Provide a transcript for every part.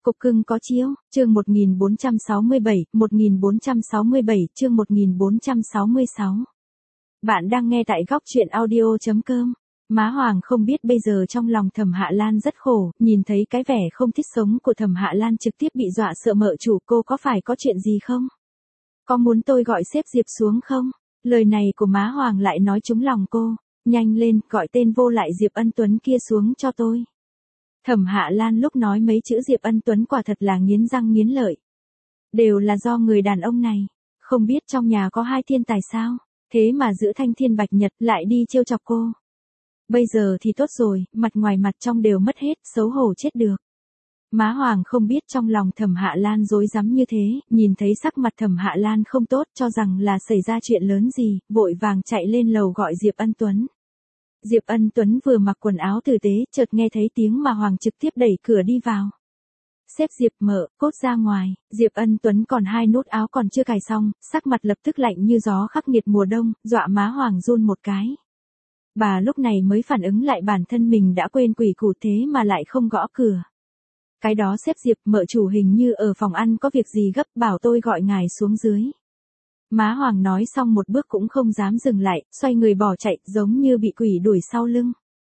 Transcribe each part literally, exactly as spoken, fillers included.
Cục cưng có chiếu, chương một nghìn bốn trăm sáu mươi bảy, một nghìn bốn trăm sáu mươi bảy, chương một nghìn bốn trăm sáu mươi sáu. Bạn đang nghe tại góc truyện audio chấm com. Má Hoàng không biết bây giờ trong lòng Thẩm Hạ Lan rất khổ, nhìn thấy cái vẻ không thích sống của Thẩm Hạ Lan trực tiếp bị dọa sợ mợ chủ, cô có phải có chuyện gì không? Có muốn tôi gọi sếp Diệp xuống không? Lời này của má Hoàng lại nói trúng lòng cô. Nhanh lên, gọi tên vô lại Diệp Ân Tuấn kia xuống cho tôi. Thẩm Hạ Lan lúc nói mấy chữ Diệp Ân Tuấn quả thật là nghiến răng nghiến lợi. Đều là do người đàn ông này. Không biết trong nhà có hai thiên tài sao? Thế mà giữ thanh thiên bạch nhật lại đi trêu chọc cô. Bây giờ thì tốt rồi, mặt ngoài mặt trong đều mất hết, xấu hổ chết được. Má Hoàng không biết trong lòng Thẩm Hạ Lan rối rắm như thế, nhìn thấy sắc mặt Thẩm Hạ Lan không tốt cho rằng là xảy ra chuyện lớn gì, vội vàng chạy lên lầu gọi Diệp Ân Tuấn. Diệp Ân Tuấn vừa mặc quần áo tử tế, chợt nghe thấy tiếng mà Hoàng trực tiếp đẩy cửa đi vào. Sếp Diệp mở, cốt ra ngoài, Diệp Ân Tuấn còn hai nút áo còn chưa cài xong, sắc mặt lập tức lạnh như gió khắc nghiệt mùa đông, dọa má Hoàng run một cái. Bà lúc này mới phản ứng lại bản thân mình đã quên quỷ củ thế mà lại không gõ cửa. Cái đó sếp Diệp, mợ chủ hình như ở phòng ăn có việc gì gấp, bảo tôi gọi ngài xuống dưới. Má Hoàng nói xong một bước cũng không dám dừng lại, xoay người bỏ chạy, giống như bị quỷ đuổi sau lưng.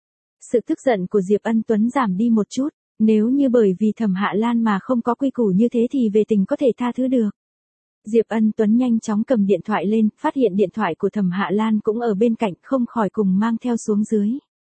Sự tức giận của Diệp Ân Tuấn giảm đi một chút, nếu như bởi vì Thẩm Hạ Lan mà không có quy củ như thế thì về tình có thể tha thứ được. Diệp Ân Tuấn nhanh chóng cầm điện thoại lên, phát hiện điện thoại của Thẩm Hạ Lan cũng ở bên cạnh, không khỏi cùng mang theo xuống dưới.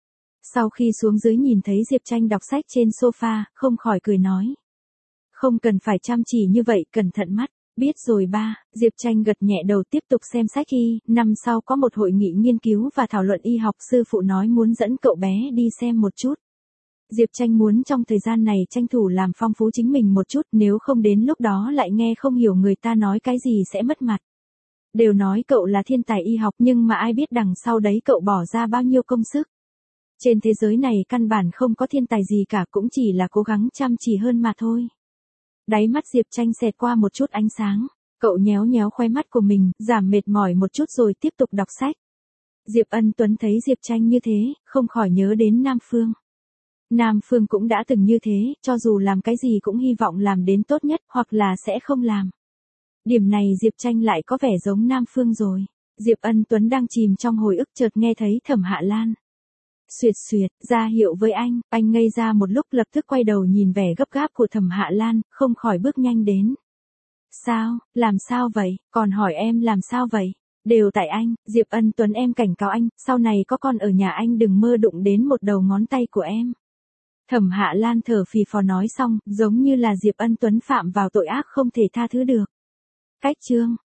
Sau khi xuống dưới nhìn thấy Diệp Tranh đọc sách trên sofa, không khỏi cười nói. Không cần phải chăm chỉ như vậy, cẩn thận mắt. Biết rồi ba, Diệp Tranh gật nhẹ đầu tiếp tục xem sách y, năm sau có một hội nghị nghiên cứu và thảo luận y học, sư phụ nói muốn dẫn cậu bé đi xem một chút. Diệp Tranh muốn trong thời gian này tranh thủ làm phong phú chính mình một chút, nếu không đến lúc đó lại nghe không hiểu người ta nói cái gì sẽ mất mặt. Đều nói cậu là thiên tài y học nhưng mà ai biết đằng sau đấy cậu bỏ ra bao nhiêu công sức. Trên thế giới này căn bản không có thiên tài gì cả, cũng chỉ là cố gắng chăm chỉ hơn mà thôi. Đáy mắt Diệp Tranh xẹt qua một chút ánh sáng, cậu nhéo nhéo khóe mắt của mình, giảm mệt mỏi một chút rồi tiếp tục đọc sách. Diệp Ân Tuấn thấy Diệp Tranh như thế, không khỏi nhớ đến Nam Phương. Nam Phương cũng đã từng như thế, cho dù làm cái gì cũng hy vọng làm đến tốt nhất, hoặc là sẽ không làm. Điểm này Diệp Tranh lại có vẻ giống Nam Phương rồi. Diệp Ân Tuấn đang chìm trong hồi ức chợt nghe thấy Thẩm Hạ Lan. Xuyệt xuyệt, ra hiệu với anh, anh ngây ra một lúc lập tức quay đầu nhìn vẻ gấp gáp của Thẩm Hạ Lan, không khỏi bước nhanh đến. Sao, làm sao vậy, còn hỏi em làm sao vậy? Đều tại anh, Diệp Ân Tuấn em cảnh cáo anh, sau này có con ở nhà anh đừng mơ đụng đến một đầu ngón tay của em. Thẩm Hạ Lan thở phì phò nói xong, giống như là Diệp Ân Tuấn phạm vào tội ác không thể tha thứ được. Cách chương,